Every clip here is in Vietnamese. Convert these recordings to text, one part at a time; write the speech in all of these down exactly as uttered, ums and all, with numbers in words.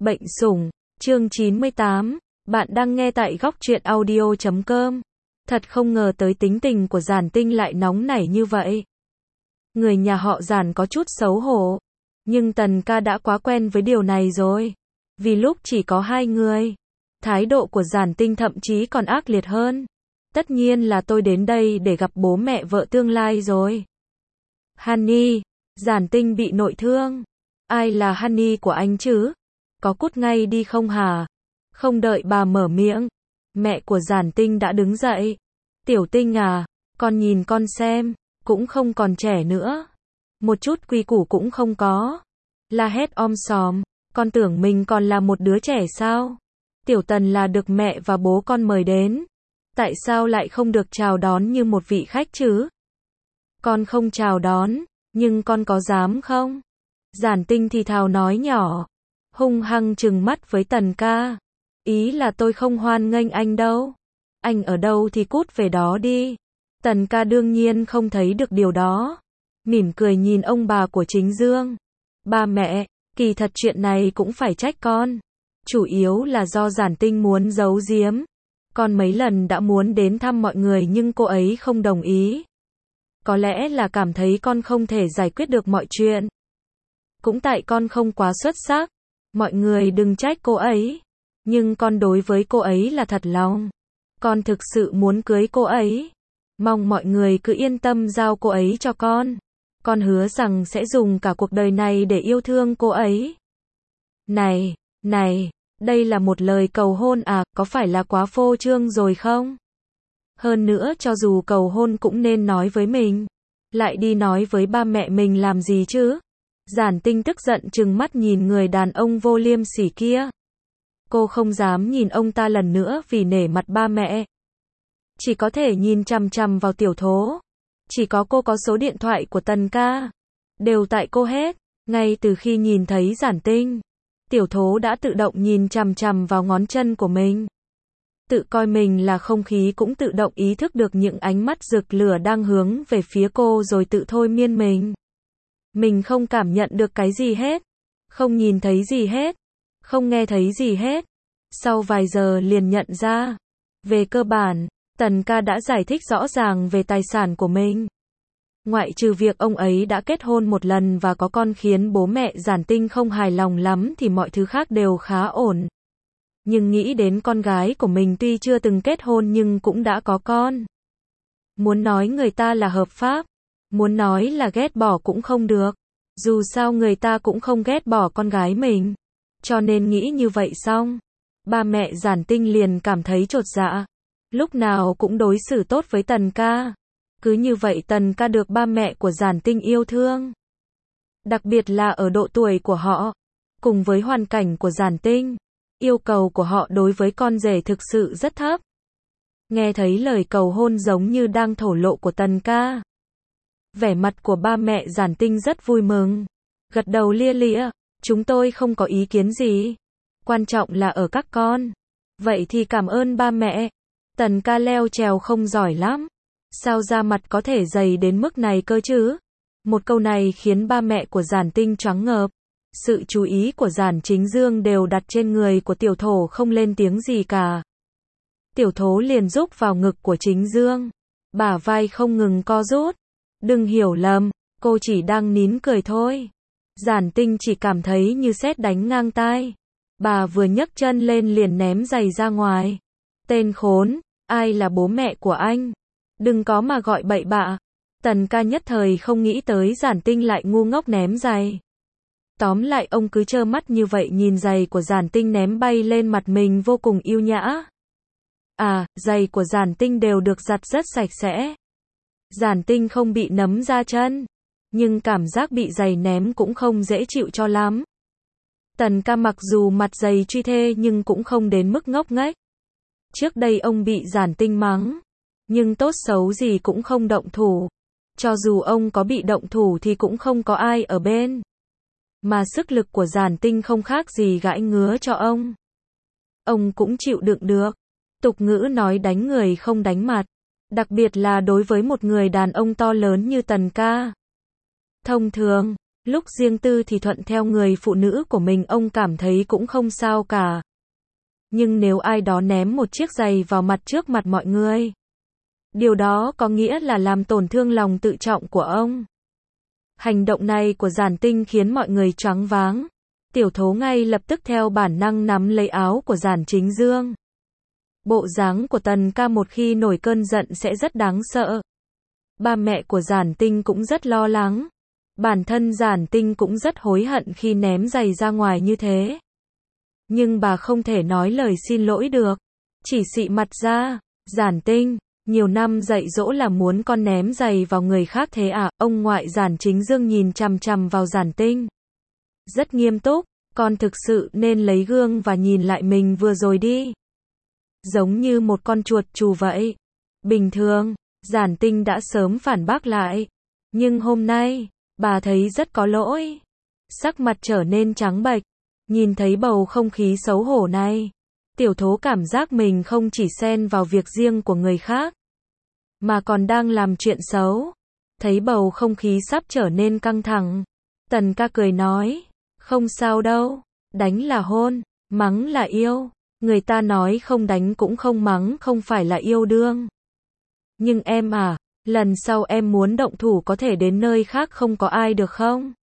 Bệnh sủng, chương chín mươi tám, bạn đang nghe tại góc truyện audio chấm com. Thật không ngờ tới tính tình của Giản Tinh lại nóng nảy như vậy. Người nhà họ Giản có chút xấu hổ, nhưng Tần ca đã quá quen với điều này rồi. Vì lúc chỉ có hai người, thái độ của Giản Tinh thậm chí còn ác liệt hơn. Tất nhiên là tôi đến đây để gặp bố mẹ vợ tương lai rồi. Honey, Giản Tinh bị nội thương. Ai là Honey của anh chứ? Có cút ngay đi không hả? Không đợi bà mở miệng, mẹ của Giản Tinh đã đứng dậy. Tiểu Tinh à, con nhìn con xem, cũng không còn trẻ nữa. Một chút quy củ cũng không có. La hét om sòm, con tưởng mình còn là một đứa trẻ sao? Tiểu Tần là được mẹ và bố con mời đến. Tại sao lại không được chào đón như một vị khách chứ? Con không chào đón, nhưng con có dám không? Giản Tinh thì thào nói nhỏ, hung hăng trừng mắt với Tần ca. Ý là tôi không hoan nghênh anh đâu. Anh ở đâu thì cút về đó đi. Tần ca đương nhiên không thấy được điều đó. Mỉm cười nhìn ông bà của Chính Dương. Ba mẹ, kỳ thật chuyện này cũng phải trách con. Chủ yếu là do Giản Tinh muốn giấu giếm. Con mấy lần đã muốn đến thăm mọi người nhưng cô ấy không đồng ý. Có lẽ là cảm thấy con không thể giải quyết được mọi chuyện. Cũng tại con không quá xuất sắc. Mọi người đừng trách cô ấy. Nhưng con đối với cô ấy là thật lòng. Con thực sự muốn cưới cô ấy. Mong mọi người cứ yên tâm giao cô ấy cho con. Con hứa rằng sẽ dùng cả cuộc đời này để yêu thương cô ấy. Này, này, đây là một lời cầu hôn à, có phải là quá phô trương rồi không? Hơn nữa cho dù cầu hôn cũng nên nói với mình. Lại đi nói với ba mẹ mình làm gì chứ? Giản Tinh tức giận trừng mắt nhìn người đàn ông vô liêm sỉ kia. Cô không dám nhìn ông ta lần nữa vì nể mặt ba mẹ. Chỉ có thể nhìn chằm chằm vào Tiểu Thố. Chỉ có cô có số điện thoại của Tần ca. Đều tại cô hết. Ngay từ khi nhìn thấy Giản Tinh, Tiểu Thố đã tự động nhìn chằm chằm vào ngón chân của mình. Tự coi mình là không khí cũng tự động ý thức được những ánh mắt rực lửa đang hướng về phía cô rồi tự thôi miên mình. Mình không cảm nhận được cái gì hết. Không nhìn thấy gì hết. Không nghe thấy gì hết. Sau vài giờ liền nhận ra. Về cơ bản, Tần ca đã giải thích rõ ràng về tài sản của mình. Ngoại trừ việc ông ấy đã kết hôn một lần và có con khiến bố mẹ Giản Tinh không hài lòng lắm thì mọi thứ khác đều khá ổn. Nhưng nghĩ đến con gái của mình tuy chưa từng kết hôn nhưng cũng đã có con. Muốn nói người ta là hợp pháp. Muốn nói là ghét bỏ cũng không được. Dù sao người ta cũng không ghét bỏ con gái mình. Cho nên nghĩ như vậy xong. Ba mẹ Giản Tinh liền cảm thấy chột dạ. Lúc nào cũng đối xử tốt với Tần ca. Cứ như vậy Tần ca được ba mẹ của Giản Tinh yêu thương. Đặc biệt là ở độ tuổi của họ. Cùng với hoàn cảnh của Giản Tinh. Yêu cầu của họ đối với con rể thực sự rất thấp. Nghe thấy lời cầu hôn giống như đang thổ lộ của Tần ca. Vẻ mặt của ba mẹ Giản Tinh rất vui mừng. Gật đầu lia lịa. Chúng tôi không có ý kiến gì. Quan trọng là ở các con. Vậy thì cảm ơn ba mẹ. Tần ca leo trèo không giỏi lắm. Sao da mặt có thể dày đến mức này cơ chứ? Một câu này khiến ba mẹ của Giản Tinh choáng ngợp. Sự chú ý của Giản Chính Dương đều đặt trên người của Tiểu Thố không lên tiếng gì cả. Tiểu Thố liền rúc vào ngực của Chính Dương. Bả vai không ngừng co rút. Đừng hiểu lầm, cô chỉ đang nín cười thôi. Giản Tinh chỉ cảm thấy như sét đánh ngang tai. Bà vừa nhấc chân lên liền ném giày ra ngoài. Tên khốn, ai là bố mẹ của anh? Đừng có mà gọi bậy bạ. Tần ca nhất thời không nghĩ tới Giản Tinh lại ngu ngốc ném giày. Tóm lại ông cứ trơ mắt như vậy nhìn giày của Giản Tinh ném bay lên mặt mình vô cùng yêu nhã. À, giày của Giản Tinh đều được giặt rất sạch sẽ. Giản Tinh không bị nấm ra chân. Nhưng cảm giác bị giày ném cũng không dễ chịu cho lắm. Tần ca mặc dù mặt dày truy thê nhưng cũng không đến mức ngốc nghếch. Trước đây ông bị Giản Tinh mắng. Nhưng tốt xấu gì cũng không động thủ. Cho dù ông có bị động thủ thì cũng không có ai ở bên. Mà sức lực của Giản Tinh không khác gì gãi ngứa cho ông. Ông cũng chịu đựng được. Tục ngữ nói đánh người không đánh mặt. Đặc biệt là đối với một người đàn ông to lớn như Tần ca. Thông thường, Lúc riêng tư thì thuận theo người phụ nữ của mình ông cảm thấy cũng không sao cả. Nhưng nếu ai đó ném một chiếc giày vào mặt trước mặt mọi người, điều đó có nghĩa là làm tổn thương lòng tự trọng của ông. Hành động này của Giản Tinh khiến mọi người choáng váng. Tiểu Thố ngay lập tức theo bản năng nắm lấy áo của Giản Chính Dương. Bộ dáng của Tần ca một khi nổi cơn giận sẽ rất đáng sợ. Ba mẹ của Giản Tinh cũng rất lo lắng. Bản thân Giản Tinh cũng rất hối hận khi ném giày ra ngoài như thế. Nhưng bà không thể nói lời xin lỗi được. Chỉ xị mặt ra. Giản Tinh, nhiều năm dạy dỗ là muốn con ném giày vào người khác thế à? Ông ngoại Giản Chính Dương nhìn chằm chằm vào Giản Tinh. Rất nghiêm túc, con thực sự nên lấy gương và nhìn lại mình vừa rồi đi. Giống như một con chuột chù vậy. Bình thường, Giản Tinh đã sớm phản bác lại. Nhưng hôm nay, bà thấy rất có lỗi. Sắc mặt trở nên trắng bệch. Nhìn thấy bầu không khí xấu hổ này, Tiểu Thố cảm giác mình không chỉ xen vào việc riêng của người khác, mà còn đang làm chuyện xấu. Thấy bầu không khí sắp trở nên căng thẳng, Tần ca cười nói, không sao đâu, đánh là hôn, mắng là yêu. Người ta nói không đánh cũng không mắng không phải là yêu đương. Nhưng em à, lần sau em muốn động thủ có thể đến nơi khác không có ai được không?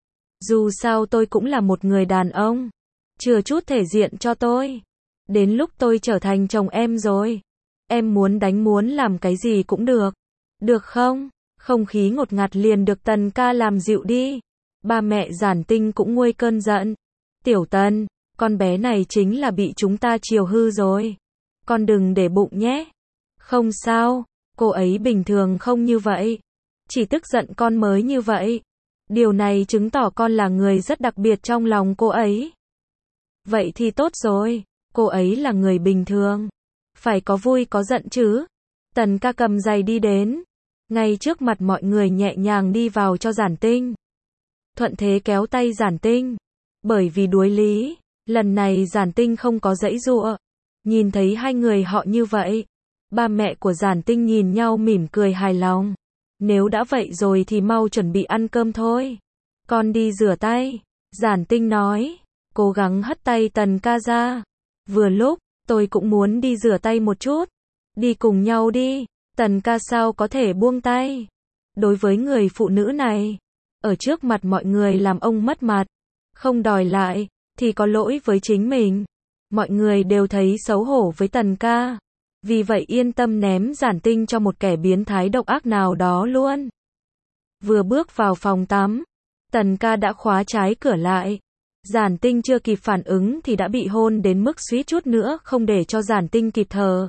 Dù sao tôi cũng là một người đàn ông. Chừa chút thể diện cho tôi. Đến lúc tôi trở thành chồng em rồi. Em muốn đánh muốn làm cái gì cũng được. Được không? Không khí ngột ngạt liền được Tần ca làm dịu đi. Ba mẹ Giản Tinh cũng nguôi cơn giận. Tiểu Tần, con bé này chính là bị chúng ta chiều hư rồi. Con đừng để bụng nhé. Không sao, cô ấy bình thường không như vậy. Chỉ tức giận con mới như vậy. Điều này chứng tỏ con là người rất đặc biệt trong lòng cô ấy. Vậy thì tốt rồi, cô ấy là người bình thường. Phải có vui có giận chứ. Tần ca cầm giày đi đến. Ngay trước mặt mọi người nhẹ nhàng đi vào cho Giản Tinh. Thuận thế kéo tay Giản Tinh. Bởi vì đuối lý, lần này Giản Tinh không có giãy giụa. Nhìn thấy hai người họ như vậy, ba mẹ của Giản Tinh nhìn nhau mỉm cười hài lòng. Nếu đã vậy rồi thì mau chuẩn bị ăn cơm thôi. Con đi rửa tay. Giản Tinh nói. Cố gắng hất tay Tần ca ra. Vừa lúc, tôi cũng muốn đi rửa tay một chút. Đi cùng nhau đi. Tần ca sao có thể buông tay. Đối với người phụ nữ này, ở trước mặt mọi người làm ông mất mặt. Không đòi lại, thì có lỗi với chính mình. Mọi người đều thấy xấu hổ với Tần ca. Vì vậy yên tâm ném Giản Tinh cho một kẻ biến thái độc ác nào đó luôn. Vừa bước vào phòng tắm, Tần ca đã khóa trái cửa lại. Giản Tinh chưa kịp phản ứng thì đã bị hôn đến mức suýt chút nữa không để cho Giản Tinh kịp thở.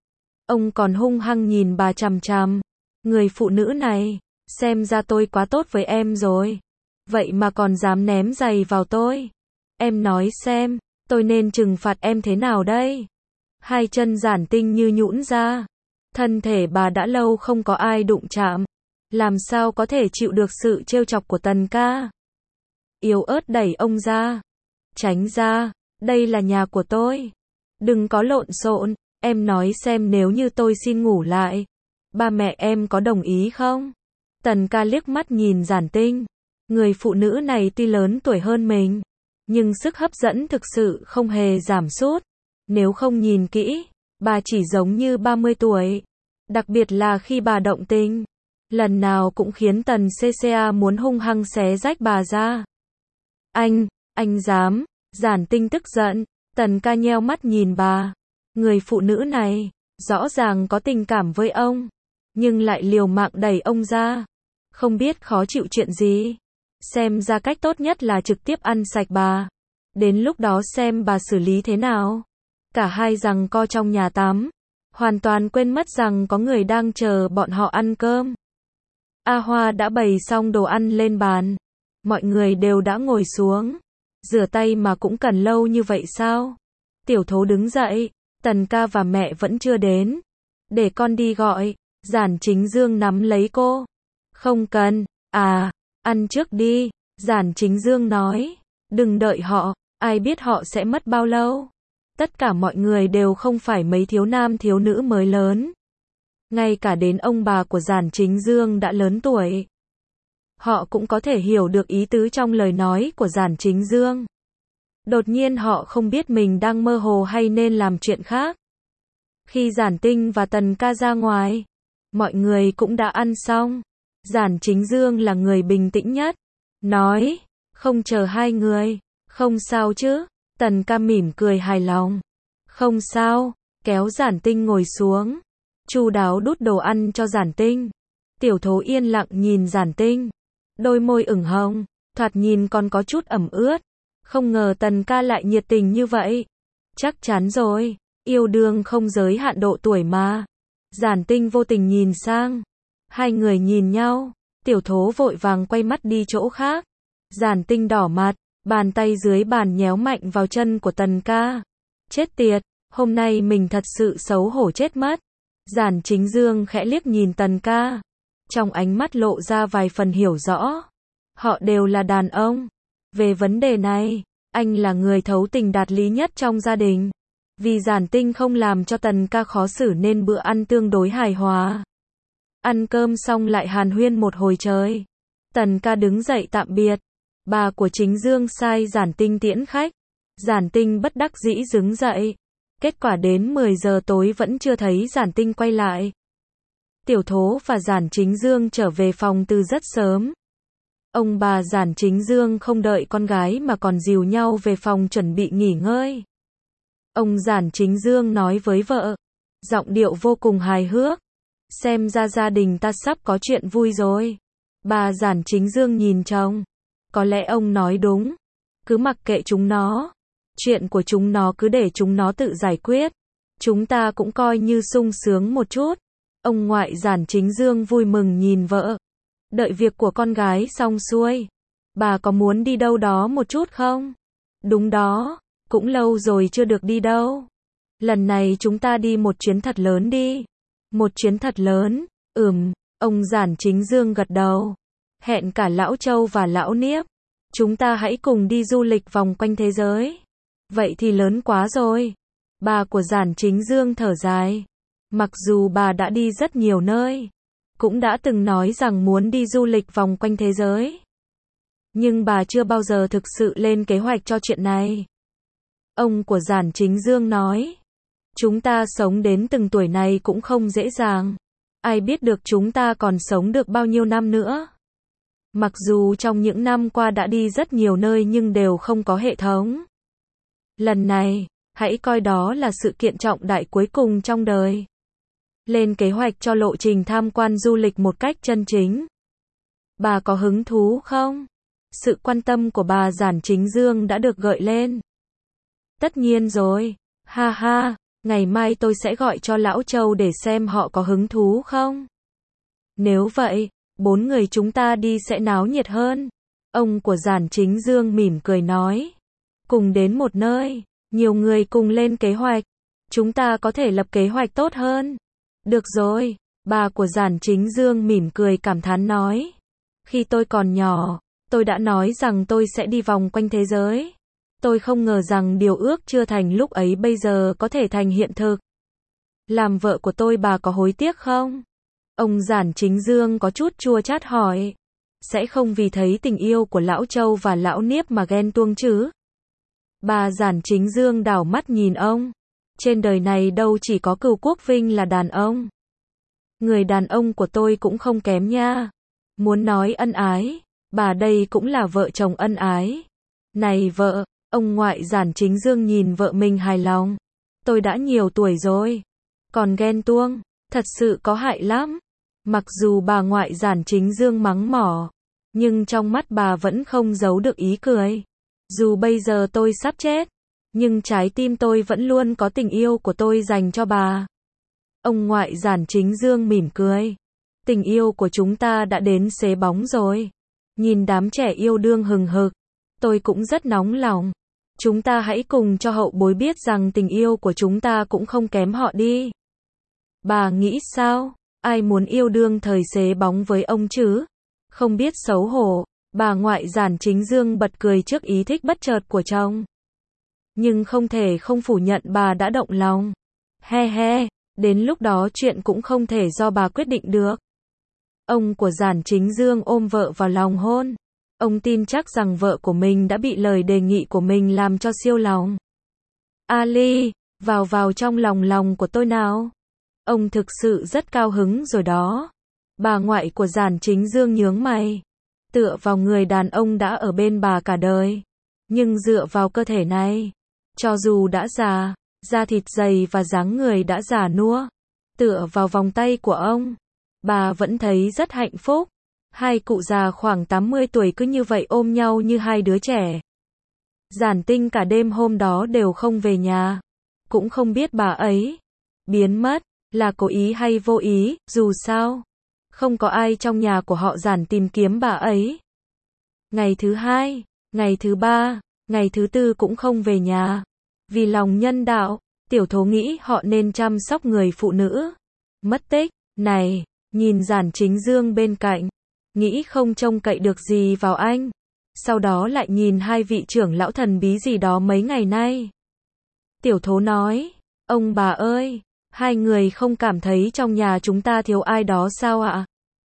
Ông còn hung hăng nhìn bà chằm chằm. Người phụ nữ này, xem ra tôi quá tốt với em rồi. Vậy mà còn dám ném giày vào tôi. Em nói xem, tôi nên trừng phạt em thế nào đây? Hai chân Giản Tinh như nhũn ra. Thân thể bà đã lâu không có ai đụng chạm. Làm sao có thể chịu được sự trêu chọc của Tần ca? Yếu ớt đẩy ông ra. Tránh ra, đây là nhà của tôi. Đừng có lộn xộn, em nói xem nếu như tôi xin ngủ lại. Ba mẹ em có đồng ý không? Tần ca liếc mắt nhìn Giản Tinh. Người phụ nữ này tuy lớn tuổi hơn mình, nhưng sức hấp dẫn thực sự không hề giảm sút. Nếu không nhìn kỹ, bà chỉ giống như ba mươi tuổi. Đặc biệt là khi bà động tình, lần nào cũng khiến Tần xê xê a muốn hung hăng xé rách bà ra. Anh, anh dám? Giản Tinh tức giận. Tần ca nheo mắt nhìn bà. Người phụ nữ này, rõ ràng có tình cảm với ông, nhưng lại liều mạng đẩy ông ra. Không biết khó chịu chuyện gì. Xem ra cách tốt nhất là trực tiếp ăn sạch bà. Đến lúc đó xem bà xử lý thế nào. Cả hai giằng co trong nhà tắm, hoàn toàn quên mất rằng có người đang chờ bọn họ ăn cơm. A Hoa đã bày xong đồ ăn lên bàn. Mọi người đều đã ngồi xuống. Rửa tay mà cũng cần lâu như vậy sao? Tiểu Thố đứng dậy. Tần ca và mẹ vẫn chưa đến. Để con đi gọi. Giản Chính Dương nắm lấy cô. Không cần. À, ăn trước đi. Giản Chính Dương nói. Đừng đợi họ. Ai biết họ sẽ mất bao lâu. Tất cả mọi người đều không phải mấy thiếu nam thiếu nữ mới lớn. Ngay cả đến ông bà của Giản Chính Dương đã lớn tuổi. họ cũng có thể hiểu được ý tứ trong lời nói của Giản Chính Dương. Đột nhiên họ không biết mình đang mơ hồ hay nên làm chuyện khác. Khi Giản Tinh và Tần Ca ra ngoài, mọi người cũng đã ăn xong. Giản Chính Dương là người bình tĩnh nhất, nói, không chờ hai người, không sao chứ? Tần Ca mỉm cười hài lòng. Không sao, kéo Giản Tinh ngồi xuống, chu đáo đút đồ ăn cho Giản Tinh. Tiểu Thố yên lặng nhìn Giản Tinh, đôi môi ửng hồng, thoạt nhìn còn có chút ẩm ướt. Không ngờ Tần Ca lại nhiệt tình như vậy. Chắc chắn rồi, yêu đương không giới hạn độ tuổi mà. Giản Tinh vô tình nhìn sang, hai người nhìn nhau, Tiểu Thố vội vàng quay mắt đi chỗ khác. Giản Tinh đỏ mặt, bàn tay dưới bàn nhéo mạnh vào chân của Tần Ca. Chết tiệt, hôm nay mình thật sự xấu hổ chết mất. Giản Chính Dương khẽ liếc nhìn Tần Ca, trong ánh mắt lộ ra vài phần hiểu rõ. Họ đều là đàn ông. Về vấn đề này, anh là người thấu tình đạt lý nhất trong gia đình. Vì Giản Tinh không làm cho Tần Ca khó xử nên bữa ăn tương đối hài hòa. Ăn cơm xong lại hàn huyên một hồi trời. Tần Ca đứng dậy tạm biệt. Bà của Chính Dương sai Giản Tinh tiễn khách. Giản Tinh bất đắc dĩ đứng dậy. Kết quả đến mười giờ tối vẫn chưa thấy Giản Tinh quay lại. Tiểu Thố và Giản Chính Dương trở về phòng từ rất sớm. Ông bà Giản Chính Dương không đợi con gái mà còn dìu nhau về phòng chuẩn bị nghỉ ngơi. Ông Giản Chính Dương nói với vợ, giọng điệu vô cùng hài hước. Xem ra gia đình ta sắp có chuyện vui rồi. Bà Giản Chính Dương nhìn chồng. Có lẽ ông nói đúng. Cứ mặc kệ chúng nó. Chuyện của chúng nó cứ để chúng nó tự giải quyết. Chúng ta cũng coi như sung sướng một chút. Ông ngoại Giản Chính Dương vui mừng nhìn vợ. Đợi việc của con gái xong xuôi, bà có muốn đi đâu đó một chút không? Đúng đó, cũng lâu rồi chưa được đi đâu. Lần này chúng ta đi một chuyến thật lớn đi. Một chuyến thật lớn, ừm, ông Giản Chính Dương gật đầu. Hẹn cả Lão Châu và Lão Niếp. Chúng ta hãy cùng đi du lịch vòng quanh thế giới. Vậy thì lớn quá rồi. Bà của Giản Chính Dương thở dài. Mặc dù bà đã đi rất nhiều nơi, cũng đã từng nói rằng muốn đi du lịch vòng quanh thế giới. Nhưng bà chưa bao giờ thực sự lên kế hoạch cho chuyện này. Ông của Giản Chính Dương nói, chúng ta sống đến từng tuổi này cũng không dễ dàng. Ai biết được chúng ta còn sống được bao nhiêu năm nữa. Mặc dù trong những năm qua đã đi rất nhiều nơi nhưng đều không có hệ thống. Lần này, hãy coi đó là sự kiện trọng đại cuối cùng trong đời. Lên kế hoạch cho lộ trình tham quan du lịch một cách chân chính. Bà có hứng thú không? Sự quan tâm của bà Giản Chính Dương đã được gợi lên. Tất nhiên rồi, ha ha, ngày mai tôi sẽ gọi cho Lão Châu để xem họ có hứng thú không. Nếu vậy, bốn người chúng ta đi sẽ náo nhiệt hơn. Ông của Giản Chính Dương mỉm cười nói. Cùng đến một nơi, nhiều người cùng lên kế hoạch. Chúng ta có thể lập kế hoạch tốt hơn. Được rồi, bà của Giản Chính Dương mỉm cười cảm thán nói. Khi tôi còn nhỏ, tôi đã nói rằng tôi sẽ đi vòng quanh thế giới. Tôi không ngờ rằng điều ước chưa thành lúc ấy bây giờ có thể thành hiện thực. Làm vợ của tôi bà có hối tiếc không? Ông Giản Chính Dương có chút chua chát hỏi. Sẽ không vì thấy tình yêu của Lão Châu và Lão Niếp mà ghen tuông chứ? Bà Giản Chính Dương đảo mắt nhìn ông. Trên đời này đâu chỉ có Cửu Quốc Vinh là đàn ông. Người đàn ông của tôi cũng không kém nha. Muốn nói ân ái, bà đây cũng là vợ chồng ân ái. Này vợ, ông ngoại Giản Chính Dương nhìn vợ mình hài lòng. Tôi đã nhiều tuổi rồi. Còn ghen tuông, thật sự có hại lắm. Mặc dù bà ngoại Giản Chính Dương mắng mỏ, nhưng trong mắt bà vẫn không giấu được ý cười. Dù bây giờ tôi sắp chết, nhưng trái tim tôi vẫn luôn có tình yêu của tôi dành cho bà. Ông ngoại Giản Chính Dương mỉm cười. Tình yêu của chúng ta đã đến xế bóng rồi. Nhìn đám trẻ yêu đương hừng hực, tôi cũng rất nóng lòng. Chúng ta hãy cùng cho hậu bối biết rằng tình yêu của chúng ta cũng không kém họ đi. Bà nghĩ sao? Ai muốn yêu đương thời xế bóng với ông chứ? Không biết xấu hổ, bà ngoại Giản Chính Dương bật cười trước ý thích bất chợt của chồng. Nhưng không thể không phủ nhận bà đã động lòng. He he, đến lúc đó chuyện cũng không thể do bà quyết định được. Ông của Giản Chính Dương ôm vợ vào lòng hôn. Ông tin chắc rằng vợ của mình đã bị lời đề nghị của mình làm cho siêu lòng. Ali, vào vào trong lòng lòng của tôi nào. Ông thực sự rất cao hứng rồi đó. Bà ngoại của Giản Chính Dương nhướng mày. Tựa vào người đàn ông đã ở bên bà cả đời. Nhưng dựa vào cơ thể này, cho dù đã già, da thịt dày và dáng người đã già nua, tựa vào vòng tay của ông, bà vẫn thấy rất hạnh phúc. Hai cụ già khoảng tám mươi tuổi cứ như vậy ôm nhau như hai đứa trẻ. Giản Tinh cả đêm hôm đó đều không về nhà. Cũng không biết bà ấy biến mất là cố ý hay vô ý, dù sao không có ai trong nhà của họ Giản tìm kiếm bà ấy. Ngày thứ hai, ngày thứ ba, ngày thứ tư cũng không về nhà. Vì lòng nhân đạo, Tiểu Thố nghĩ họ nên chăm sóc người phụ nữ mất tích này. Nhìn Giản Chính Dương bên cạnh, nghĩ không trông cậy được gì vào anh. Sau đó lại nhìn hai vị trưởng lão thần bí gì đó mấy ngày nay. Tiểu Thố nói, ông bà ơi, hai người không cảm thấy trong nhà chúng ta thiếu ai đó sao ạ?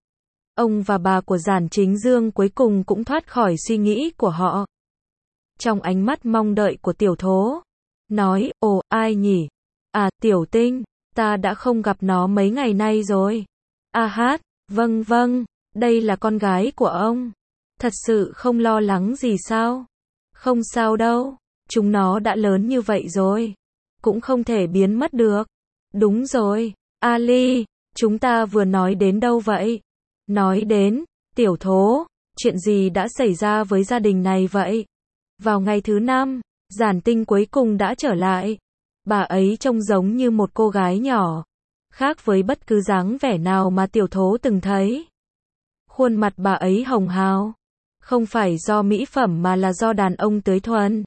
Ông và bà của Giản Chính Dương cuối cùng cũng thoát khỏi suy nghĩ của họ. Trong ánh mắt mong đợi của Tiểu Thố, nói, ồ, ai nhỉ? À, Tiểu Tinh, ta đã không gặp nó mấy ngày nay rồi. A hát, vâng vâng, đây là con gái của ông. Thật sự không lo lắng gì sao? Không sao đâu, chúng nó đã lớn như vậy rồi. Cũng không thể biến mất được. Đúng rồi, Ali, chúng ta vừa nói đến đâu vậy? Nói đến, Tiểu Thố, chuyện gì đã xảy ra với gia đình này vậy? Vào ngày thứ năm, Giản Tinh cuối cùng đã trở lại. Bà ấy trông giống như một cô gái nhỏ, khác với bất cứ dáng vẻ nào mà Tiểu Thố từng thấy. Khuôn mặt bà ấy hồng hào, không phải do mỹ phẩm mà là do đàn ông tưới thuần.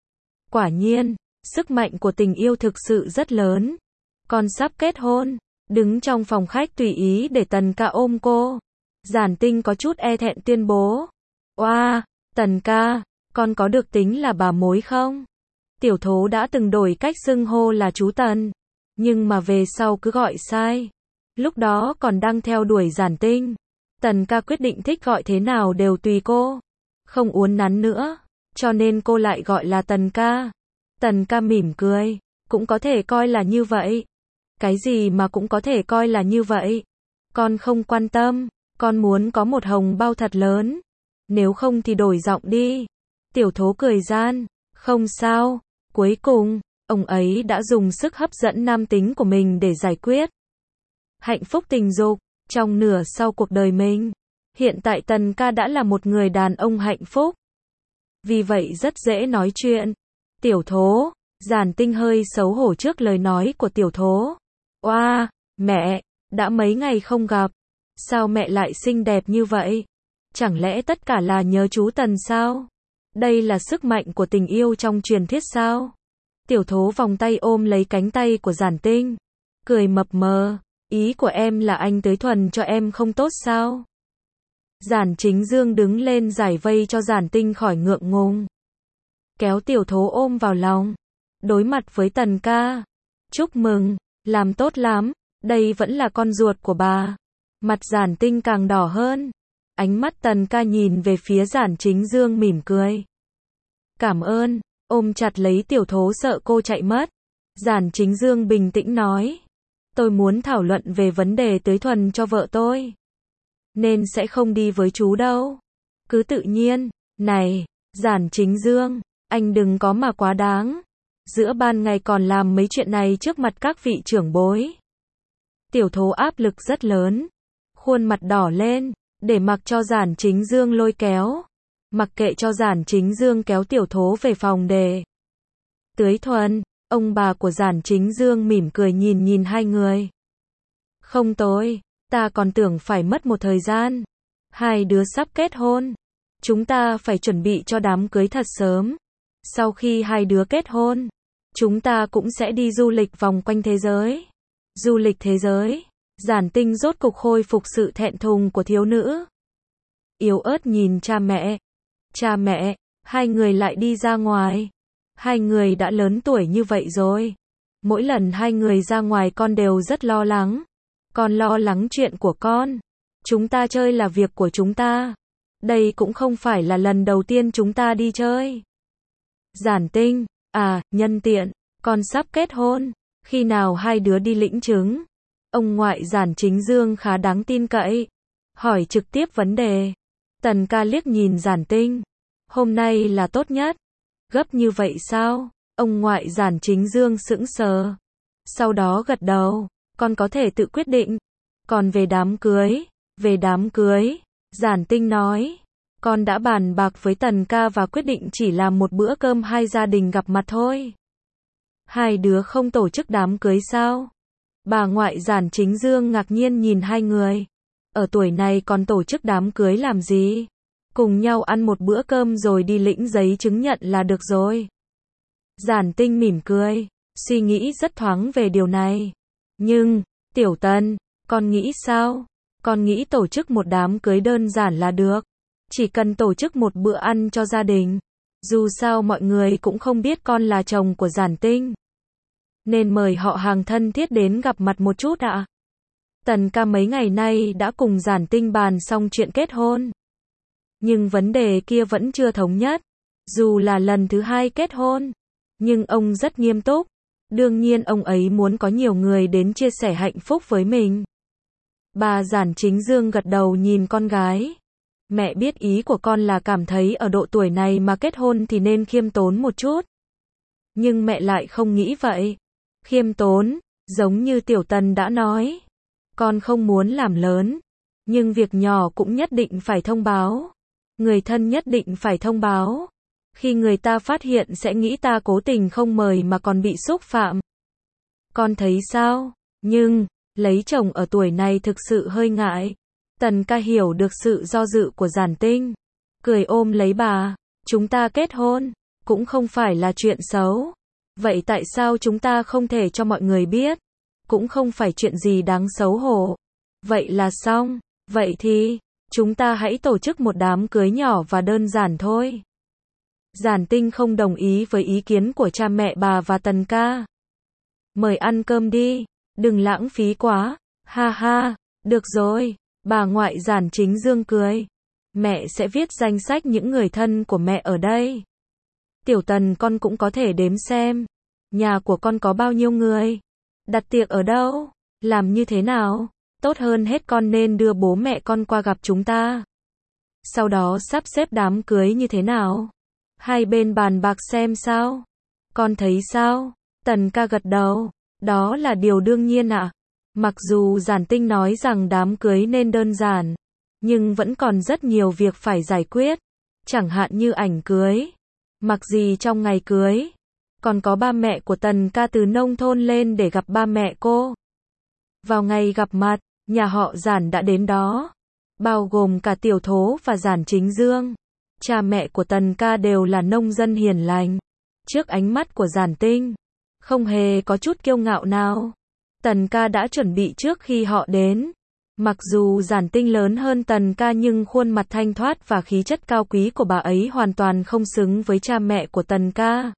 Quả nhiên, sức mạnh của tình yêu thực sự rất lớn. Con sắp kết hôn, đứng trong phòng khách tùy ý để Tần Ca ôm cô. Giản Tinh có chút e thẹn tuyên bố. Oa, wow, Tần Ca, con có được tính là bà mối không? Tiểu Thố đã từng đổi cách xưng hô là chú Tần, nhưng mà về sau cứ gọi sai. Lúc đó còn đang theo đuổi Giản Tinh. Tần Ca quyết định thích gọi thế nào đều tùy cô, không uốn nắn nữa, cho nên cô lại gọi là Tần Ca. Tần Ca mỉm cười, cũng có thể coi là như vậy. Cái gì mà cũng có thể coi là như vậy. Con không quan tâm, con muốn có một hồng bao thật lớn. Nếu không thì đổi giọng đi. Tiểu Thố cười gian, không sao. Cuối cùng, ông ấy đã dùng sức hấp dẫn nam tính của mình để giải quyết hạnh phúc tình dục trong nửa sau cuộc đời mình. Hiện tại Tần Ca đã là một người đàn ông hạnh phúc. Vì vậy rất dễ nói chuyện. Tiểu Thố, Giản Tinh hơi xấu hổ trước lời nói của Tiểu Thố. Oa, wow, mẹ, đã mấy ngày không gặp. Sao mẹ lại xinh đẹp như vậy? Chẳng lẽ tất cả là nhớ chú Tần sao? Đây là sức mạnh của tình yêu trong truyền thuyết sao? Tiểu Thố vòng tay ôm lấy cánh tay của Giản Tinh, cười mập mờ. Ý của em là anh tưới thuần cho em không tốt sao? Giản Chính Dương đứng lên giải vây cho Giản Tinh khỏi ngượng ngùng, kéo Tiểu Thố ôm vào lòng, đối mặt với Tần Ca. Chúc mừng, làm tốt lắm, đây vẫn là con ruột của bà. Mặt Giản Tinh càng đỏ hơn. Ánh mắt Tần Ca nhìn về phía Giản Chính Dương mỉm cười. Cảm ơn, ôm chặt lấy Tiểu Thố sợ cô chạy mất. Giản Chính Dương bình tĩnh nói. Tôi muốn thảo luận về vấn đề tưới thuần cho vợ tôi, nên sẽ không đi với chú đâu. Cứ tự nhiên. Này, Giản Chính Dương, anh đừng có mà quá đáng. Giữa ban ngày còn làm mấy chuyện này trước mặt các vị trưởng bối. Tiểu Thố áp lực rất lớn, khuôn mặt đỏ lên, để mặc cho Giản Chính Dương lôi kéo. Mặc kệ cho Giản Chính Dương kéo Tiểu Thố về phòng để tưới thuần. Ông bà của Giản Chính Dương mỉm cười nhìn nhìn hai người. Không tôi, ta còn tưởng phải mất một thời gian. Hai đứa sắp kết hôn. Chúng ta phải chuẩn bị cho đám cưới thật sớm. Sau khi hai đứa kết hôn, chúng ta cũng sẽ đi du lịch vòng quanh thế giới. Du lịch thế giới. Giản Tinh rốt cục khôi phục sự thẹn thùng của thiếu nữ. Yếu ớt nhìn cha mẹ. Cha mẹ, hai người lại đi ra ngoài. Hai người đã lớn tuổi như vậy rồi. Mỗi lần hai người ra ngoài con đều rất lo lắng. Con lo lắng chuyện của con. Chúng ta chơi là việc của chúng ta. Đây cũng không phải là lần đầu tiên chúng ta đi chơi. Giản Tinh, à, nhân tiện, con sắp kết hôn, khi nào hai đứa đi lĩnh chứng? Ông ngoại Giản Chính Dương khá đáng tin cậy, hỏi trực tiếp vấn đề. Tần ca liếc nhìn Giản Tinh, hôm nay là tốt nhất. Gấp như vậy sao? Ông ngoại Giản Chính Dương sững sờ, sau đó gật đầu, con có thể tự quyết định. Còn về đám cưới, về đám cưới, Giản Tinh nói, con đã bàn bạc với Tần ca và quyết định chỉ làm một bữa cơm hai gia đình gặp mặt thôi. Hai đứa không tổ chức đám cưới sao? Bà ngoại Giản Chính Dương ngạc nhiên nhìn hai người. Ở tuổi này còn tổ chức đám cưới làm gì? Cùng nhau ăn một bữa cơm rồi đi lĩnh giấy chứng nhận là được rồi. Giản Tinh mỉm cười, suy nghĩ rất thoáng về điều này. Nhưng, Tiểu Tần, con nghĩ sao? Con nghĩ tổ chức một đám cưới đơn giản là được. Chỉ cần tổ chức một bữa ăn cho gia đình. Dù sao mọi người cũng không biết con là chồng của Giản Tinh. Nên mời họ hàng thân thiết đến gặp mặt một chút ạ. À? Tần ca mấy ngày nay đã cùng Giản Tinh bàn xong chuyện kết hôn. Nhưng vấn đề kia vẫn chưa thống nhất. Dù là lần thứ hai kết hôn, nhưng ông rất nghiêm túc. Đương nhiên ông ấy muốn có nhiều người đến chia sẻ hạnh phúc với mình. Bà Giản Chính Dương gật đầu nhìn con gái. Mẹ biết ý của con là cảm thấy ở độ tuổi này mà kết hôn thì nên khiêm tốn một chút. Nhưng mẹ lại không nghĩ vậy. Khiêm tốn, giống như Tiểu Tần đã nói. Con không muốn làm lớn, nhưng việc nhỏ cũng nhất định phải thông báo. Người thân nhất định phải thông báo. Khi người ta phát hiện sẽ nghĩ ta cố tình không mời mà còn bị xúc phạm. Con thấy sao? Nhưng, lấy chồng ở tuổi này thực sự hơi ngại. Tần ca hiểu được sự do dự của Giản Tinh. Cười ôm lấy bà. Chúng ta kết hôn, cũng không phải là chuyện xấu. Vậy tại sao chúng ta không thể cho mọi người biết? Cũng không phải chuyện gì đáng xấu hổ. Vậy là xong. Vậy thì, chúng ta hãy tổ chức một đám cưới nhỏ và đơn giản thôi. Giản Tinh không đồng ý với ý kiến của cha mẹ bà và Tần ca. Mời ăn cơm đi, đừng lãng phí quá. Ha ha, được rồi. Bà ngoại Giản Chính Dương cười. Mẹ sẽ viết danh sách những người thân của mẹ ở đây. Tiểu Tần con cũng có thể đếm xem. Nhà của con có bao nhiêu người? Đặt tiệc ở đâu? Làm như thế nào? Tốt hơn hết con nên đưa bố mẹ con qua gặp chúng ta. Sau đó sắp xếp đám cưới như thế nào? Hai bên bàn bạc xem sao? Con thấy sao? Tần ca gật đầu. Đó là điều đương nhiên ạ. À? Mặc dù Giản Tinh nói rằng đám cưới nên đơn giản, nhưng vẫn còn rất nhiều việc phải giải quyết. Chẳng hạn như ảnh cưới. Mặc gì trong ngày cưới, còn có ba mẹ của Tần ca từ nông thôn lên để gặp ba mẹ cô. Vào ngày gặp mặt, nhà họ Giản đã đến đó, bao gồm cả Tiểu Thố và Giản Chính Dương. Cha mẹ của Tần ca đều là nông dân hiền lành. Trước ánh mắt của Giản Tinh, không hề có chút kiêu ngạo nào. Tần ca đã chuẩn bị trước khi họ đến. Mặc dù Giản Tinh lớn hơn Tần ca nhưng khuôn mặt thanh thoát và khí chất cao quý của bà ấy hoàn toàn không xứng với cha mẹ của Tần ca.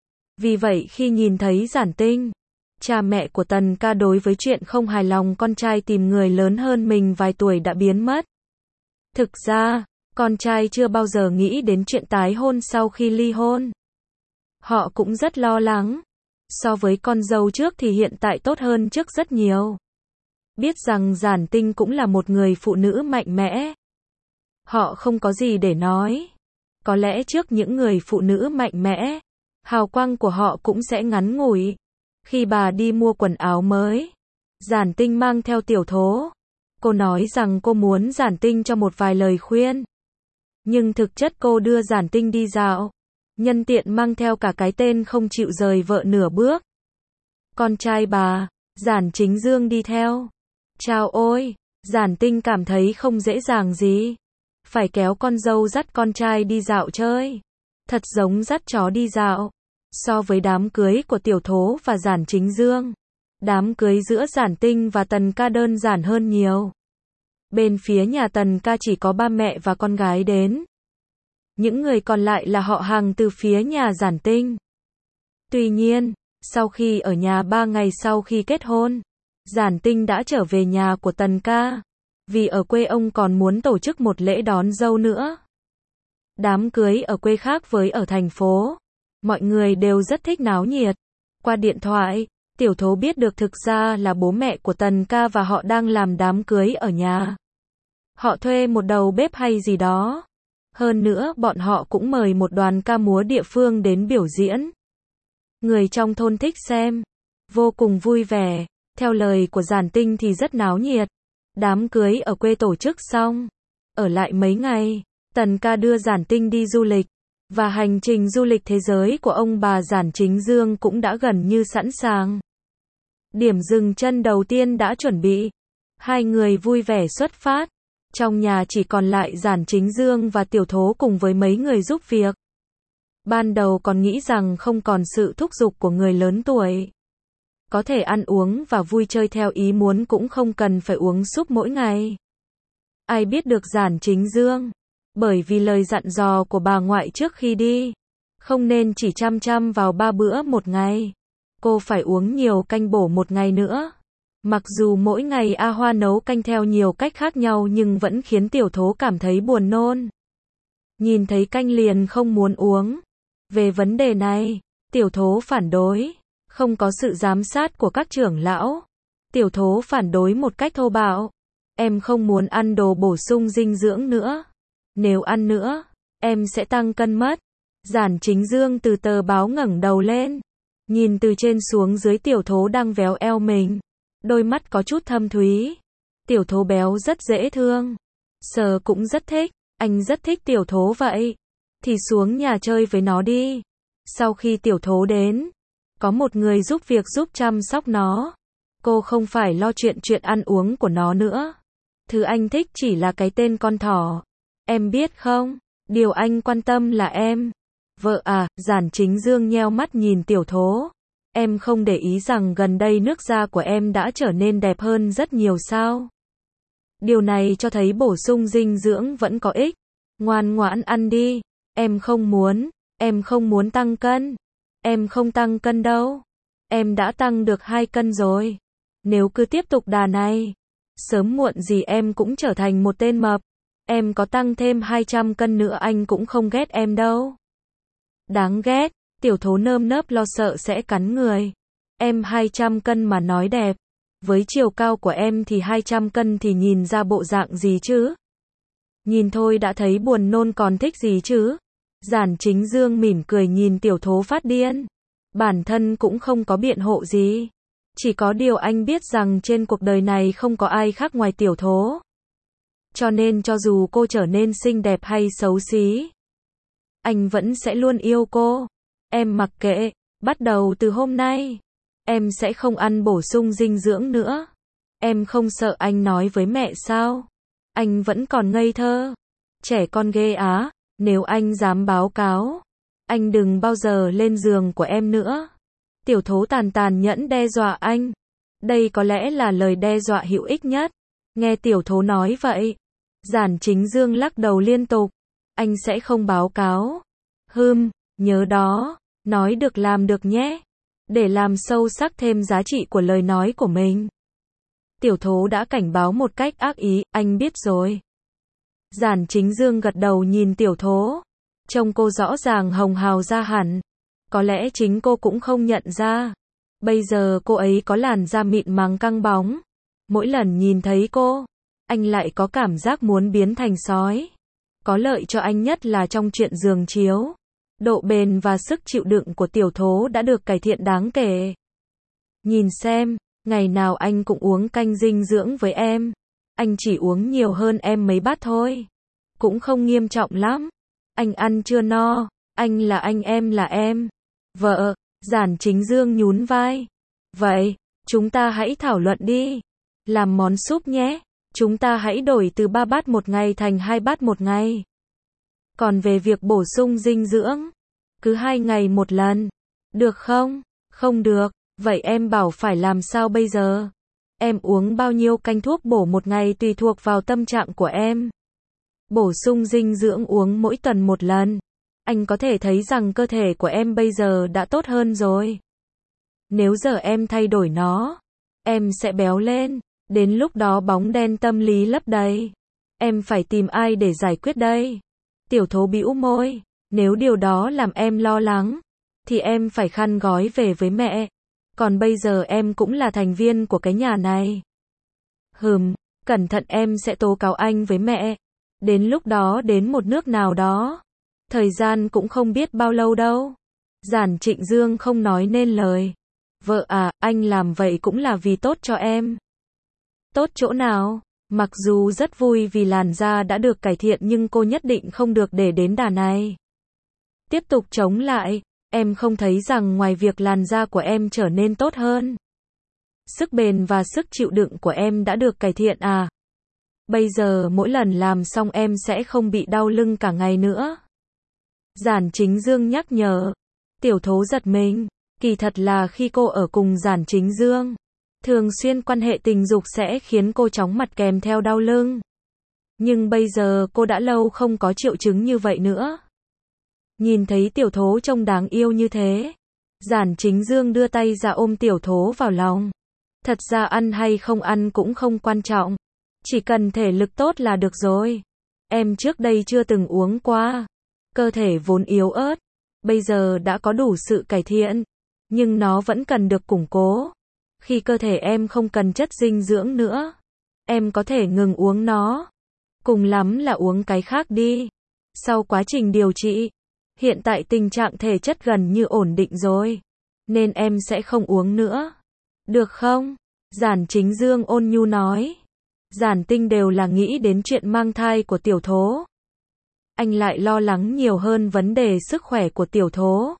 Vì vậy khi nhìn thấy Giản Tinh, cha mẹ của Tần ca đối với chuyện không hài lòng con trai tìm người lớn hơn mình vài tuổi đã biến mất. Thực ra, con trai chưa bao giờ nghĩ đến chuyện tái hôn sau khi ly hôn. Họ cũng rất lo lắng. So với con dâu trước thì hiện tại tốt hơn trước rất nhiều. Biết rằng Giản Tinh cũng là một người phụ nữ mạnh mẽ. Họ không có gì để nói. Có lẽ trước những người phụ nữ mạnh mẽ, hào quang của họ cũng sẽ ngắn ngủi. Khi bà đi mua quần áo mới, Giản Tinh mang theo Tiểu Thố. Cô nói rằng cô muốn Giản Tinh cho một vài lời khuyên. Nhưng thực chất cô đưa Giản Tinh đi dạo. Nhân tiện mang theo cả cái tên không chịu rời vợ nửa bước. Con trai bà, Giản Chính Dương đi theo. Chao ôi, Giản Tinh cảm thấy không dễ dàng gì. Phải kéo con dâu dắt con trai đi dạo chơi. Thật giống dắt chó đi dạo. So với đám cưới của Tiểu Thố và Giản Chính Dương, đám cưới giữa Giản Tinh và Tần ca đơn giản hơn nhiều. Bên phía nhà Tần ca chỉ có ba mẹ và con gái đến. Những người còn lại là họ hàng từ phía nhà Giản Tinh. Tuy nhiên, sau khi ở nhà ba ngày sau khi kết hôn, Giản Tinh đã trở về nhà của Tần ca. vì ở quê ông còn muốn tổ chức một lễ đón dâu nữa. Đám cưới ở quê khác với ở thành phố. Mọi người đều rất thích náo nhiệt. Qua điện thoại, Tiểu Thố biết được thực ra là bố mẹ của Tần ca và họ đang làm đám cưới ở nhà. Họ thuê một đầu bếp hay gì đó. Hơn nữa bọn họ cũng mời một đoàn ca múa địa phương đến biểu diễn. Người trong thôn thích xem. Vô cùng vui vẻ. Theo lời của Giản Tinh thì rất náo nhiệt. Đám cưới ở quê tổ chức xong. Ở lại mấy ngày, Tần ca đưa Giản Tinh đi du lịch. Và hành trình du lịch thế giới của ông bà Giản Chính Dương cũng đã gần như sẵn sàng. Điểm dừng chân đầu tiên đã chuẩn bị. Hai người vui vẻ xuất phát. Trong nhà chỉ còn lại Giản Chính Dương và Tiểu Thố cùng với mấy người giúp việc. Ban đầu còn nghĩ rằng không còn sự thúc giục của người lớn tuổi. Có thể ăn uống và vui chơi theo ý muốn cũng không cần phải uống súp mỗi ngày. Ai biết được Giản Chính Dương. Bởi vì lời dặn dò của bà ngoại trước khi đi. Không nên chỉ chăm chăm vào ba bữa một ngày. Cô phải uống nhiều canh bổ một ngày nữa. Mặc dù mỗi ngày A Hoa nấu canh theo nhiều cách khác nhau nhưng vẫn khiến Tiểu Thố cảm thấy buồn nôn. Nhìn thấy canh liền không muốn uống. Về vấn đề này, Tiểu Thố phản đối. Không có sự giám sát của các trưởng lão. Tiểu Thố phản đối một cách thô bạo. Em không muốn ăn đồ bổ sung dinh dưỡng nữa. Nếu ăn nữa, em sẽ tăng cân mất. Giản Chính Dương từ tờ báo ngẩng đầu lên. Nhìn từ trên xuống dưới Tiểu Thố đang véo eo mình. Đôi mắt có chút thâm thúy. Tiểu Thố béo rất dễ thương. Sờ cũng rất thích. Anh rất thích Tiểu Thố vậy. Thì xuống nhà chơi với nó đi. Sau khi Tiểu Thố đến, có một người giúp việc giúp chăm sóc nó. Cô không phải lo chuyện chuyện ăn uống của nó nữa. Thứ anh thích chỉ là cái tên con thỏ. Em biết không, điều anh quan tâm là em. Vợ à, Giản Chính Dương nheo mắt nhìn Tiểu Thố. Em không để ý rằng gần đây nước da của em đã trở nên đẹp hơn rất nhiều sao? Điều này cho thấy bổ sung dinh dưỡng vẫn có ích. Ngoan ngoãn ăn đi. Em không muốn, em không muốn tăng cân. Em không tăng cân đâu. Em đã tăng được hai cân rồi. Nếu cứ tiếp tục đà này, sớm muộn gì em cũng trở thành một tên mập. Em có tăng thêm hai trăm cân nữa anh cũng không ghét em đâu. Đáng ghét, Tiểu Thố nơm nớp lo sợ sẽ cắn người. Em hai trăm cân mà nói đẹp. Với chiều cao của em thì hai trăm cân thì nhìn ra bộ dạng gì chứ? Nhìn thôi đã thấy buồn nôn còn thích gì chứ? Giản Chính Dương mỉm cười nhìn Tiểu Thố phát điên. Bản thân cũng không có biện hộ gì. Chỉ có điều anh biết rằng trên cuộc đời này không có ai khác ngoài Tiểu Thố. Cho nên cho dù cô trở nên xinh đẹp hay xấu xí, anh vẫn sẽ luôn yêu cô. Em mặc kệ, bắt đầu từ hôm nay, em sẽ không ăn bổ sung dinh dưỡng nữa. Em không sợ anh nói với mẹ sao? Anh vẫn còn ngây thơ. Trẻ con ghê á, nếu anh dám báo cáo, anh đừng bao giờ lên giường của em nữa. Tiểu Thố tàn tàn nhẫn đe dọa anh. Đây có lẽ là lời đe dọa hữu ích nhất. Nghe Tiểu Thố nói vậy, Giản Chính Dương lắc đầu liên tục. Anh sẽ không báo cáo. Hừm, nhớ đó, nói được làm được nhé. Để làm sâu sắc thêm giá trị của lời nói của mình. Tiểu Thố đã cảnh báo một cách ác ý, anh biết rồi. Giản Chính Dương gật đầu nhìn Tiểu Thố. Trông cô rõ ràng hồng hào ra hẳn. Có lẽ chính cô cũng không nhận ra. Bây giờ cô ấy có làn da mịn màng căng bóng. Mỗi lần nhìn thấy cô, anh lại có cảm giác muốn biến thành sói. Có lợi cho anh nhất là trong chuyện giường chiếu. Độ bền và sức chịu đựng của Tiểu Thố đã được cải thiện đáng kể. Nhìn xem, ngày nào anh cũng uống canh dinh dưỡng với em. Anh chỉ uống nhiều hơn em mấy bát thôi. Cũng không nghiêm trọng lắm. Anh ăn chưa no, anh là anh em là em. Vợ, Giản Chính Dương nhún vai. Vậy, chúng ta hãy thảo luận đi. Làm món súp nhé. Chúng ta hãy đổi từ ba bát một ngày thành hai bát một ngày. Còn về việc bổ sung dinh dưỡng, cứ hai ngày một lần. Được không? Không được. Vậy em bảo phải làm sao bây giờ? Em uống bao nhiêu canh thuốc bổ một ngày tùy thuộc vào tâm trạng của em. Bổ sung dinh dưỡng uống mỗi tuần một lần. Anh có thể thấy rằng cơ thể của em bây giờ đã tốt hơn rồi. Nếu giờ em thay đổi nó, em sẽ béo lên. Đến lúc đó bóng đen tâm lý lấp đầy. Em phải tìm ai để giải quyết đây? Tiểu Thố bĩu môi. Nếu điều đó làm em lo lắng, thì em phải khăn gói về với mẹ. Còn bây giờ em cũng là thành viên của cái nhà này. Hừm, cẩn thận em sẽ tố cáo anh với mẹ. Đến lúc đó đến một nước nào đó. Thời gian cũng không biết bao lâu đâu. Giản Trịnh Dương không nói nên lời. Vợ à, anh làm vậy cũng là vì tốt cho em. Tốt chỗ nào? Mặc dù rất vui vì làn da đã được cải thiện nhưng cô nhất định không được để đến đà này. Tiếp tục chống lại, em không thấy rằng ngoài việc làn da của em trở nên tốt hơn, sức bền và sức chịu đựng của em đã được cải thiện à? Bây giờ mỗi lần làm xong em sẽ không bị đau lưng cả ngày nữa. Giản Chính Dương nhắc nhở. Tiểu Thố giật mình, kỳ thật là khi cô ở cùng Giản Chính Dương, thường xuyên quan hệ tình dục sẽ khiến cô chóng mặt kèm theo đau lưng. Nhưng bây giờ cô đã lâu không có triệu chứng như vậy nữa. Nhìn thấy Tiểu Thố trông đáng yêu như thế, Giản Chính Dương đưa tay ra ôm Tiểu Thố vào lòng. Thật ra ăn hay không ăn cũng không quan trọng, chỉ cần thể lực tốt là được rồi. Em trước đây chưa từng uống qua, cơ thể vốn yếu ớt, bây giờ đã có đủ sự cải thiện, nhưng nó vẫn cần được củng cố. Khi cơ thể em không cần chất dinh dưỡng nữa, em có thể ngừng uống nó. Cùng lắm là uống cái khác đi. Sau quá trình điều trị, hiện tại tình trạng thể chất gần như ổn định rồi, nên em sẽ không uống nữa. Được không? Giản Chính Dương ôn nhu nói. Giản Tinh đều là nghĩ đến chuyện mang thai của Tiểu Thố. Anh lại lo lắng nhiều hơn vấn đề sức khỏe của Tiểu Thố.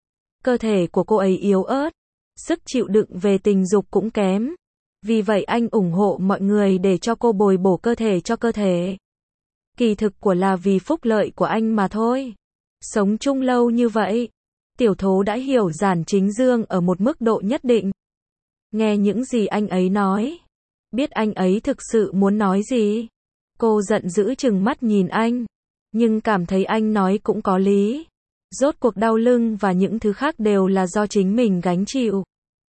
Cơ thể của cô ấy yếu ớt, sức chịu đựng về tình dục cũng kém. Vì vậy anh ủng hộ mọi người để cho cô bồi bổ cơ thể cho cơ thể. Kỳ thực của là vì phúc lợi của anh mà thôi. Sống chung lâu như vậy, Tiểu Thố đã hiểu Giản Chính Dương ở một mức độ nhất định. Nghe những gì anh ấy nói, biết anh ấy thực sự muốn nói gì. Cô giận dữ trừng mắt nhìn anh, nhưng cảm thấy anh nói cũng có lý. Rốt cuộc đau lưng và những thứ khác đều là do chính mình gánh chịu.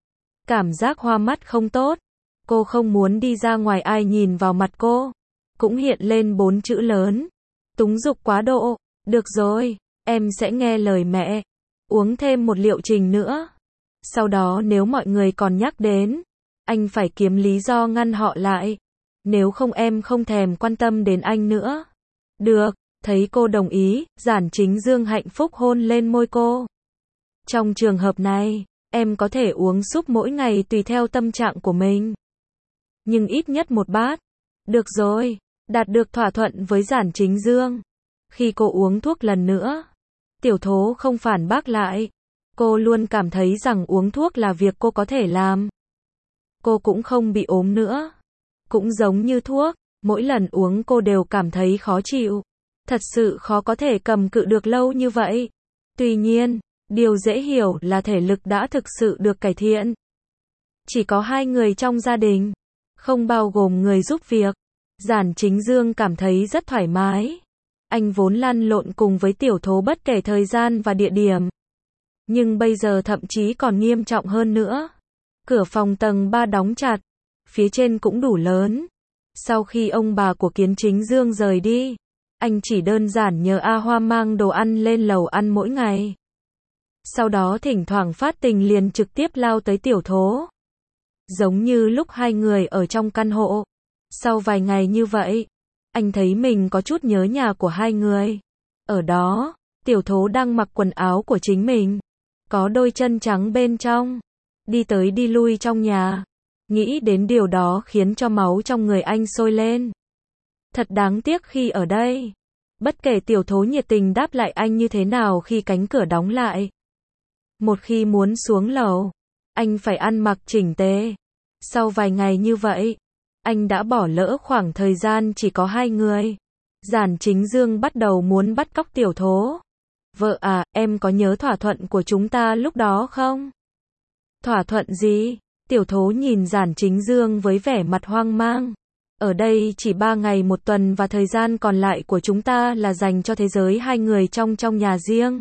Cảm giác hoa mắt không tốt, cô không muốn đi ra ngoài ai nhìn vào mặt cô. Cũng hiện lên bốn chữ lớn: túng dục quá độ. Được rồi, em sẽ nghe lời mẹ, uống thêm một liệu trình nữa. Sau đó nếu mọi người còn nhắc đến, anh phải kiếm lý do ngăn họ lại. Nếu không em không thèm quan tâm đến anh nữa. Được, thấy cô đồng ý, Giản Chính Dương hạnh phúc hôn lên môi cô. Trong trường hợp này, em có thể uống súp mỗi ngày tùy theo tâm trạng của mình. Nhưng ít nhất một bát. Được rồi, đạt được thỏa thuận với Giản Chính Dương. Khi cô uống thuốc lần nữa, Tiểu Thố không phản bác lại. Cô luôn cảm thấy rằng uống thuốc là việc cô có thể làm. Cô cũng không bị ốm nữa. Cũng giống như thuốc, mỗi lần uống cô đều cảm thấy khó chịu. Thật sự khó có thể cầm cự được lâu như vậy. Tuy nhiên, điều dễ hiểu là thể lực đã thực sự được cải thiện. Chỉ có hai người trong gia đình, không bao gồm người giúp việc. Giản Chính Dương cảm thấy rất thoải mái. Anh vốn lăn lộn cùng với Tiểu Thố bất kể thời gian và địa điểm. Nhưng bây giờ thậm chí còn nghiêm trọng hơn nữa. Cửa phòng tầng ba đóng chặt, phía trên cũng đủ lớn. Sau khi ông bà của Kiến Chính Dương rời đi, anh chỉ đơn giản nhờ A Hoa mang đồ ăn lên lầu ăn mỗi ngày. Sau đó thỉnh thoảng phát tình liền trực tiếp lao tới Tiểu Thố. Giống như lúc hai người ở trong căn hộ. Sau vài ngày như vậy, anh thấy mình có chút nhớ nhà của hai người. Ở đó, Tiểu Thố đang mặc quần áo của chính mình, có đôi chân trắng bên trong, đi tới đi lui trong nhà. Nghĩ đến điều đó khiến cho máu trong người anh sôi lên. Thật đáng tiếc khi ở đây. Bất kể Tiểu Thố nhiệt tình đáp lại anh như thế nào khi cánh cửa đóng lại. Một khi muốn xuống lầu, anh phải ăn mặc chỉnh tề. Sau vài ngày như vậy, anh đã bỏ lỡ khoảng thời gian chỉ có hai người. Giản Chính Dương bắt đầu muốn bắt cóc Tiểu Thố. Vợ à, em có nhớ thỏa thuận của chúng ta lúc đó không? Thỏa thuận gì? Tiểu Thố nhìn Giản Chính Dương với vẻ mặt hoang mang. Ở đây chỉ ba ngày một tuần và thời gian còn lại của chúng ta là dành cho thế giới hai người trong trong nhà riêng.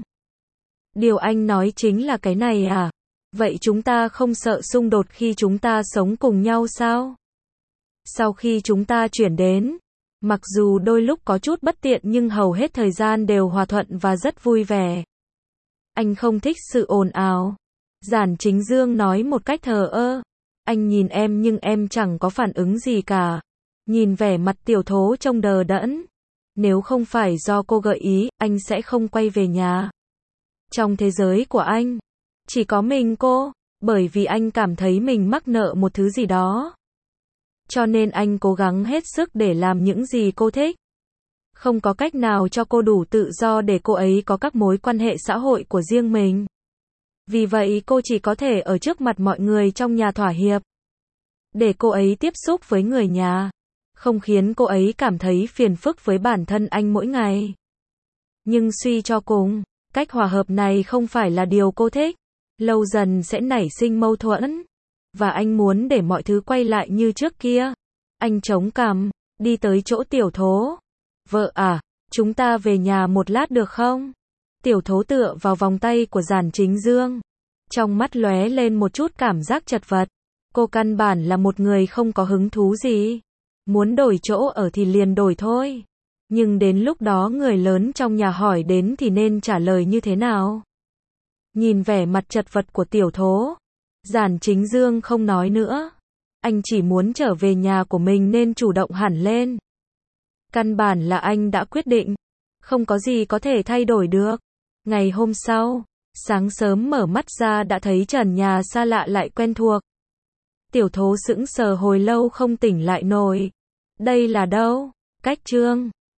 Điều anh nói chính là cái này à? Vậy chúng ta không sợ xung đột khi chúng ta sống cùng nhau sao? Sau khi chúng ta chuyển đến, mặc dù đôi lúc có chút bất tiện nhưng hầu hết thời gian đều hòa thuận và rất vui vẻ. Anh không thích sự ồn ào. Giản Chính Dương nói một cách thờ ơ. Anh nhìn em nhưng em chẳng có phản ứng gì cả. Nhìn vẻ mặt Tiểu Thố trông đờ đẫn. Nếu không phải do cô gợi ý, anh sẽ không quay về nhà. Trong thế giới của anh, chỉ có mình cô, bởi vì anh cảm thấy mình mắc nợ một thứ gì đó. Cho nên anh cố gắng hết sức để làm những gì cô thích. Không có cách nào cho cô đủ tự do để cô ấy có các mối quan hệ xã hội của riêng mình. Vì vậy cô chỉ có thể ở trước mặt mọi người trong nhà thỏa hiệp. Để cô ấy tiếp xúc với người nhà. Không khiến cô ấy cảm thấy phiền phức với bản thân anh mỗi ngày. Nhưng suy cho cùng, cách hòa hợp này không phải là điều cô thích. Lâu dần sẽ nảy sinh mâu thuẫn. Và anh muốn để mọi thứ quay lại như trước kia. Anh chống cằm, đi tới chỗ Tiểu Thố. Vợ à, chúng ta về nhà một lát được không? Tiểu Thố tựa vào vòng tay của Giản Chính Dương. Trong mắt lóe lên một chút cảm giác chật vật. Cô căn bản là một người không có hứng thú gì. Muốn đổi chỗ ở thì liền đổi thôi. Nhưng đến lúc đó người lớn trong nhà hỏi đến thì nên trả lời như thế nào? Nhìn vẻ mặt chật vật của Tiểu Thố, Giản Chính Dương không nói nữa. Anh chỉ muốn trở về nhà của mình nên chủ động hẳn lên. Căn bản là anh đã quyết định. Không có gì có thể thay đổi được. Ngày hôm sau, sáng sớm mở mắt ra đã thấy trần nhà xa lạ lại quen thuộc. Tiểu Thố sững sờ hồi lâu không tỉnh lại nổi. Đây là đâu? Cách Trương.